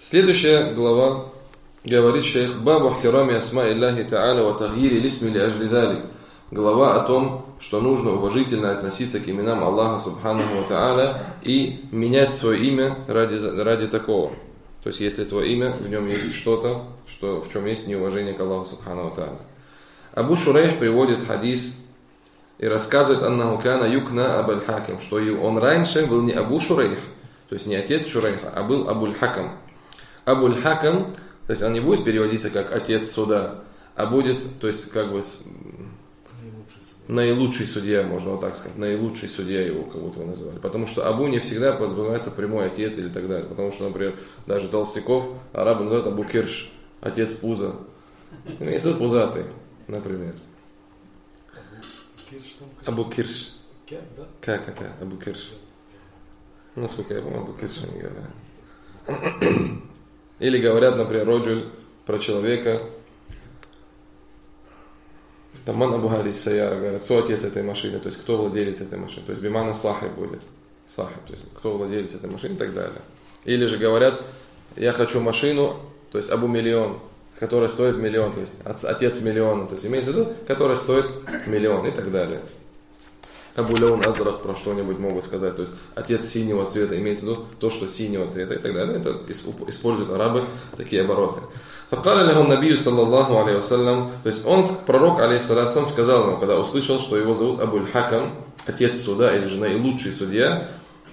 Следующая глава говорит шейх Бабу ахтирами асма Илляхи Та'аля ва тагьири лисми ли ажли далик. Глава о том, что нужно уважительно относиться к именам Аллаха Субханаху ва Та'аля и менять свое имя ради такого. То есть, если твое имя, в нем есть что-то, в чем есть неуважение к Аллаху Субханаху ва Та'аля. Абу Шурейх приводит хадис и рассказывает аннаху кана юкна Абуль Хаким, что он раньше был не Абу Шурейх, то есть не отец Шурейха, а был Абуль Хакам. Абуль Хакам, то есть он не будет переводиться как отец суда, а будет, то есть как бы наилучший судья, можно вот так сказать, наилучший судья его кого-то называли. Потому что Абу не всегда подразумевается прямой отец или так далее. Потому что, например, даже толстяков арабы называют Абу Кирш, отец пуза. Имеется пузатый, например. Абу Кирш. Как? Абу Кирш. Насколько я помню, Абу Кирш они говорят. Или говорят, например, роджуль про человека. Таман Абу Хади Саяра говорят, кто отец этой машины, то есть кто владелец этой машины. То есть бимана сахиб будет. Сахиб, то есть кто владелец этой машины и так далее. Или же говорят, я хочу машину, то есть Абу Миллион, которая стоит миллион, то есть отец миллиона, то есть имеется в виду, которая стоит миллион и так далее. Абу Леун Азрах про что-нибудь могут сказать, то есть отец синего цвета, имеется в виду то, что синего цвета и так далее. Это используют арабы такие обороты. Факаля лаху набию саллаллаху алейхи вассалям, то есть пророк алейхиссалям сказал ему, когда услышал, что его зовут Абуль Хакам, отец суда или же наилучший судья,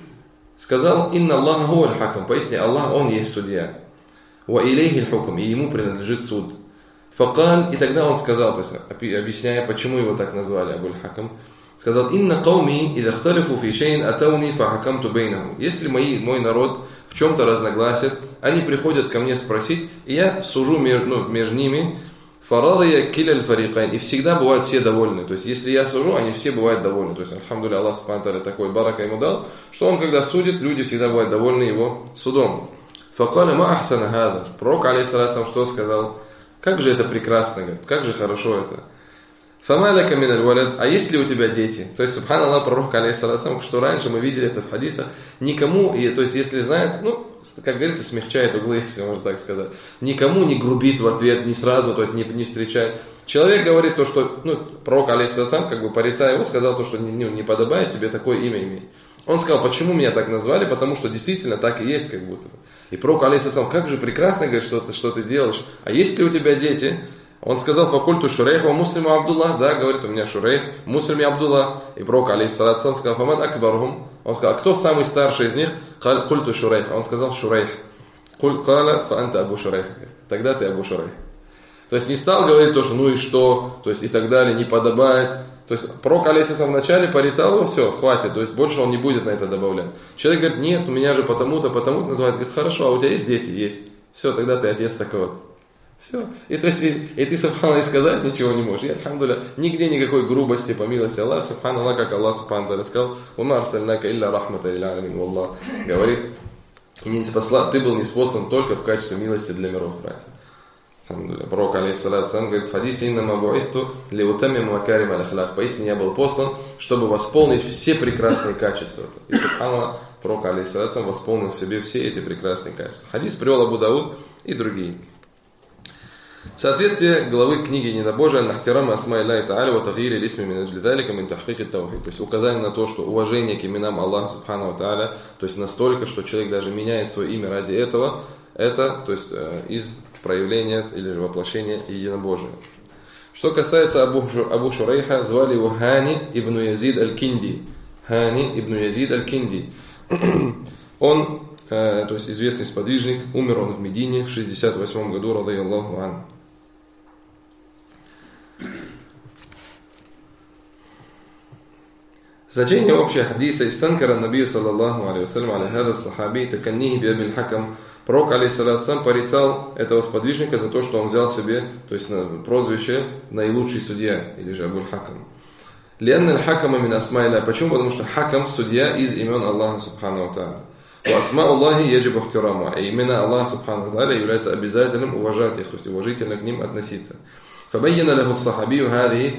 сказал: инна Аллаха хуа аль-хакам, поясни, Аллах, он есть судья. Ва илейхи аль-хукм, и ему принадлежит суд. Факаль, и тогда он сказал, то есть объясняя, почему его так назвали Абуль Хакам, сказал: инна кауми идha ихталифу фи шейин атауни фахакамту бейнахум. Если мой народ в чем-то разногласит, они приходят ко мне спросить, и я сужу между ними. Фарадия киляль фарикайн. И всегда бывают все довольны. То есть, если я сужу, они все бывают довольны. То есть, альхамдулилля, Аллах субхану ва тааля такой барака ему дал, что он, когда судит, люди всегда бывают довольны его судом. Факаля ма ахсана хада. Пророк, алейхиссалям, что сказал? Как же это прекрасно, говорит, как же хорошо это. Фамаляка миналь валад, а есть ли у тебя дети? То есть, субханаллах, пророк, алейхиссалям, что раньше мы видели это в хадисах, никому, то есть, если знает, как говорится, смягчает углы, если можно так сказать, никому не грубит в ответ, не сразу, то есть, не встречает. Человек говорит то, что, пророк, алейхиссалям, как бы порицая его, сказал то, что не подобает тебе такое имя иметь. Он сказал, почему меня так назвали, потому что действительно так и есть, как будто бы. И пророк, алейхиссалям, как же прекрасно, говорит, что ты делаешь, а есть ли у тебя дети? Он сказал: факульту Шурейх ва муслиму Абдуллах. Да, говорит, у меня Шурейх, муслим и Абдуллах. И пророк, алейхиссалям, сказал: фаман акбархум. Он сказал: а кто самый старший из них? Культу Шурейх. Он сказал: Шурейх. Каля фа анта Абу Шурейх. Тогда ты Абу Шурейх. То есть не стал говорить то, что и что, то есть и так далее, не подобает. То есть пророк, алейхиссалям, вначале порицал его, все, хватит, то есть больше он не будет на это добавлять. Человек говорит: нет, у меня же потому-то называют. Говорит: хорошо, а у тебя есть дети? Есть. Все, тогда ты отец такого. Все. И то есть, и ты, субханаллах, сказать ничего не можешь. И, альхамдулилля, нигде никакой грубости, по милости Аллаха, субханаллах, как Аллах, субханаллах, сказал: «Ума арсальнака илля рахмата лиль алямин». Аллах говорит, ты был неспослан только в качестве милости для миров, братья. Альхамдулилля. Пророк, алейхиссалям, говорит в хадисе: «Иннама бу'исту лиутаммима макарим аль-ахлак». Поистине я был послан, чтобы восполнить все прекрасные качества. И, субханаллах, пророк, алейхиссалям, восполнил в себе все эти прекрасные качества. Хадис привел Абу Дауд и другие. Соответствие главы книги Недобожия «Нахтирам асма Илляхи Та'аля ва тагьири лисми мин аджли далика мин тахкики ат-таухид». То есть указание на то, что уважение к именам Аллаха Субхану ва Тааля, то есть настолько, что человек даже меняет свое имя ради этого, это то есть из проявления или же воплощения единобожия. Что касается Абу Шурейха, звали его Хани ибн Язид аль-Кинди. Хани ибн Язид аль-Кинди. Он, то есть известный сподвижник, умер он в Медине в 68 году, радийаллаху анху. Значение общее хадиса: истанкара набию саллаллаху алейхи вассалям аля хада сахаби таканнихи би Абиль Хакам. Пророк, алейхиссалям, порицал этого сподвижника за то, что он взял себе, то есть прозвище наилучший судья, или же Абуль Хакам. Лианна аль-хакама мин асма Илляхи. Почему? Потому что хакам — судья из имен Аллаха Субхану ва Тааля. Ва асма Аллахи яджибу ихтираму. И имена Аллаха Субхану ва Тааля является обязательным уважать их, то есть уважительно к ним относиться. Фабайяна лаху сахабию хади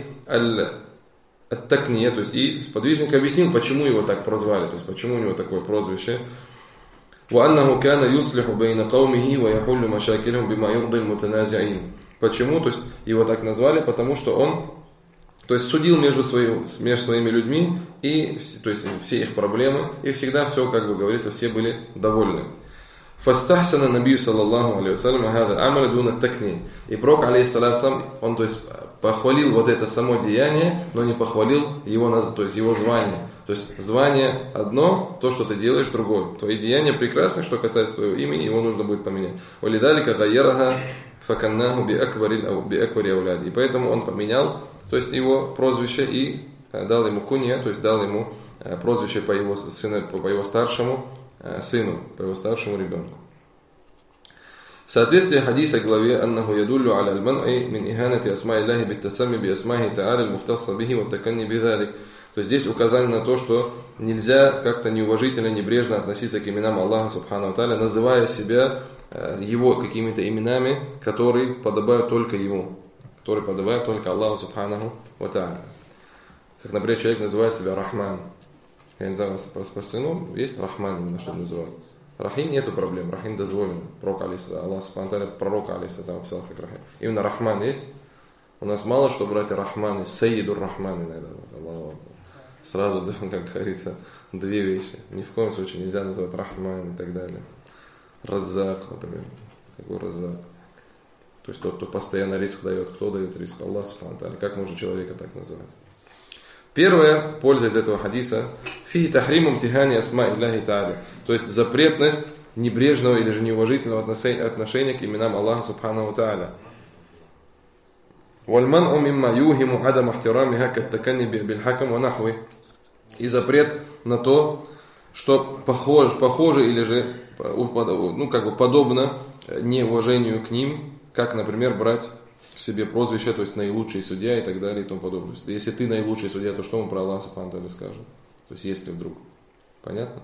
ат-такния, то есть и сподвижник объяснил, почему его так прозвали, то есть почему у него такое прозвище. وأنه كان يصلح بين قومه ويحل مشاكلهم بما يرضي المتنازعين. Почему? То есть его так назвали, потому что он, то есть, судил между своими людьми, и, то есть все их проблемы, и всегда все, как бы говорится, все были довольны. فاستحسن النبي صلى الله عليه وسلم هذا العمل دون التكنين. И пророк, алейхиссалям, он, то есть, похвалил вот это само деяние, но не похвалил его, то есть, его звание. То есть звание одно, то, что ты делаешь, другое. Твои деяния прекрасны, что касается твоего имени, его нужно будет поменять. وَلِذَلِكَ غَيَّرَهَا فَكَنَّاهُ بِأَكْبَرِ أَوْلَادِ. И поэтому он поменял, то есть, его прозвище и дал ему кунья, то есть дал ему прозвище по его старшему сыну, по его старшему ребенку. В соответствии хадиса главе «Аннаху ядуллю аля аль-ман'и мин иханати асма'i Аллахи биттасамми би асма'и та'аля аль-мухтасса бихи ва таканни бидалик». То есть здесь указание на то, что нельзя как-то неуважительно, небрежно относиться к именам Аллаха субхану ва тааля, называя себя его какими-то именами, которые подобают только ему, которые подобают только Аллаху субхану ва тааля. Как, например, человек называет себя Рахман. Я не знаю, распространено, есть Рахман, именно что называют. Рахим нету проблем, Рахим дозволен. Пророк, Аллах субхану ва тааля, пророка, алейхиссалям, описал как Рахим. Именно Рахман есть. У нас мало что брать Рахман, Сайидур Рахман, иногда. Аллаху. Сразу, как говорится, две вещи. Ни в коем случае нельзя называть Рахман и так далее. Раззак, например. Какой Раззак? То есть тот, кто постоянно риск дает. Кто дает риск? Аллах субхану ва тааля. Как можно человека так называть? Первая польза из этого хадиса фи тахриму имтихани асма Аллахи тааля. То есть запретность небрежного или же неуважительного отношения к именам Аллаха субхану ва тааля. وَالْمَنْعُ مِمَّا يُوهِمُ عَدَمَ احْتِرَامِهَا كَالتَّكَنِّ بِالْحَكَمِ وَنَحْوِهِ. И запрет на то, что похоже или же подобно неуважению к ним, как, например, брать себе прозвище, то есть наилучший судья и так далее и тому подобное. Если ты наилучший судья, то что мы про Аллаха субхану ва тааля скажем? То есть если вдруг. Понятно?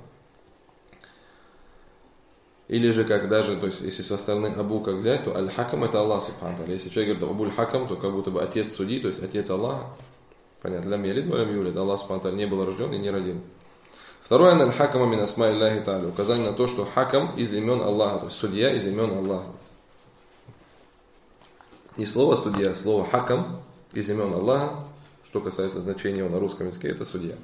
Или же как даже, то есть если со стороны Абу как взять, то Аль-Хакам это Аллах субхану ва тааля. Если человек говорит Абу Аль-Хакам, то как будто бы отец судьи, то есть отец Аллаха. Понятно? Лям ялид, лям юлид. Аллах субхану ва тааля не был рожден и не родил. Второе, Аль-Хакама мин асма Аллахи тааля. Указание на то, что Хакам из имен Аллаха, то есть судья из имен Аллаха. Не слово судья, слово Хакам из имен Аллаха, что касается значения его на русском языке, это судья.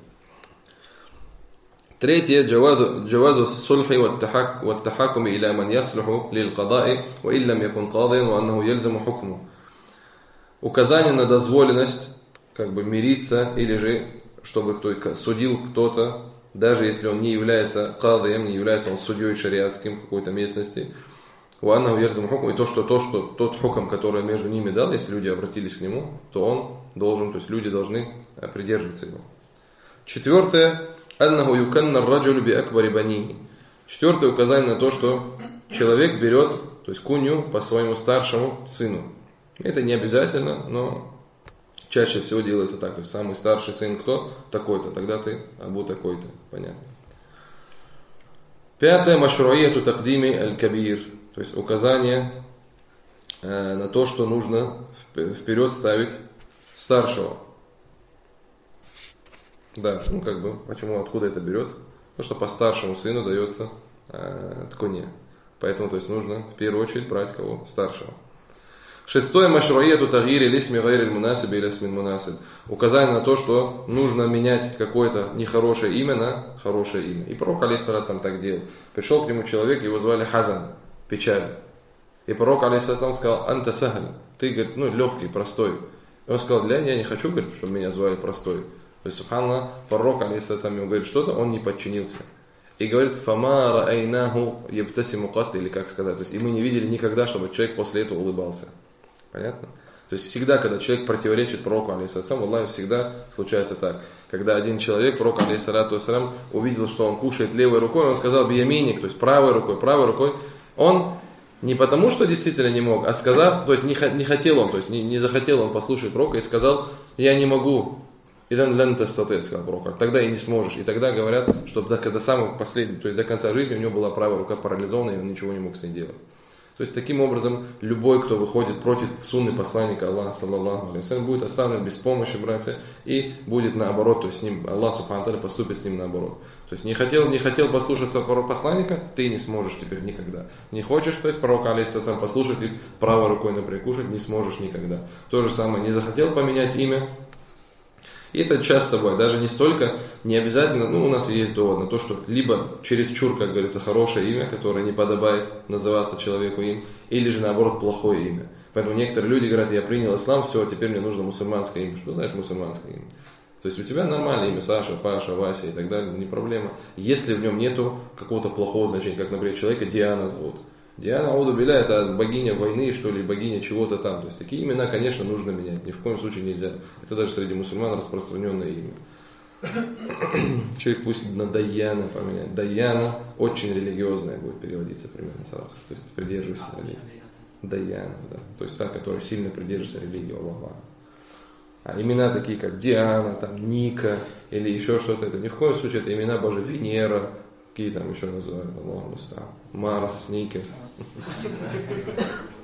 Третье, джавазу сульхи ваттахакуми иля ман яслуху лил кадаи ва иллям якун кадиан ва аннаху ялзаму хукму. Указание на дозволенность как бы мириться или же чтобы кто судил кто-то, даже если он не является кадием, не является он судьей шариатским в какой-то местности. Ва аннаху ялзаму хукму. И то, что тот хукм, который между ними дал, если люди обратились к нему, то он должен, то есть люди должны придерживаться его. Четвертое. Аннаху юканна раджулю би акбари банихи. Четвертое указание на то, что человек берет, то есть кунью по своему старшему сыну. Это не обязательно, но чаще всего делается так. То есть самый старший сын кто? Такой-то. Тогда ты Абу такой-то. Понятно. Пятое. Машруияту тақдими аль-кабир. То есть указание на то, что нужно вперед ставить старшего. Да, почему, откуда это берется? Потому что по старшему сыну дается ткуня. Поэтому, то есть, нужно в первую очередь брать кого? Старшего. Шестое. Машруияту тагири лисми гайри мунасиб или лисмин мунасиб. Указание на то, что нужно менять какое-то нехорошее имя на хорошее имя. И пророк, алейхиссалям, так делал. Пришел к нему человек, его звали Хазан, печаль. И пророк, алейхиссалям, сказал: «Анта сахаль». Ты, говорит, легкий, простой. И он сказал: я не хочу, говорит, чтобы меня звали простой. То есть, субханаллах, пророк, алейхиссалям, ему говорит что-то, он не подчинился. И говорит: «Фама раайнаху ябтасиму кат», или как сказать. То есть, и мы не видели никогда, чтобы человек после этого улыбался. Понятно? То есть, всегда, когда человек противоречит пророку, алейхиссалям, Аллах, всегда случается так. Когда один человек, пророк, алейхиссалям, увидел, что он кушает левой рукой, он сказал бияминик, то есть правой рукой, он не потому, что действительно не мог, а сказав, то есть не хотел он, то есть не захотел он послушать пророка и сказал: я не могу. И сказал пророк, тогда и не сможешь. И тогда говорят, что до самого последнего, то есть до конца жизни у него была правая рука парализована, и он ничего не мог с ней делать. То есть таким образом любой, кто выходит против сунны посланника Аллаха, саллаллаху алейхи ва саллям, будет оставлен без помощи, братья, и будет наоборот, то есть с ним, Аллах субхану ва тааля поступит с ним наоборот. То есть не хотел послушаться посланника, ты не сможешь теперь никогда. Не хочешь, то есть пророка алейхиссалям послушать и правой рукой, например, кушать, не сможешь никогда. То же самое, не захотел поменять имя. И это часто бывает, даже не столько, не обязательно, у нас есть довод на то, что либо чересчур, как говорится, хорошее имя, которое не подобает называться человеку им, или же наоборот плохое имя. Поэтому некоторые люди говорят, я принял ислам, все, теперь мне нужно мусульманское имя. Что значит мусульманское имя? То есть у тебя нормальное имя, Саша, Паша, Вася и так далее, не проблема. Если в нем нету какого-то плохого значения, как, например, человека Диана зовут. Диана, ауду билля, это богиня войны, что ли, богиня чего-то там. То есть такие имена, конечно, нужно менять. Ни в коем случае нельзя. Это даже среди мусульман распространенное имя. Человек пусть на Даяна поменяет. Даяна очень религиозная будет переводиться примерно сразу. То есть придерживайся религии. Даяна, да. То есть та, которая сильно придерживается религии Аллаха. А имена такие, как Диана, там, Ника или еще что-то, это ни в коем случае, это имена Божьи, Венера, какие там еще называют, Аллаху муста'ан, Марс, Сникерс.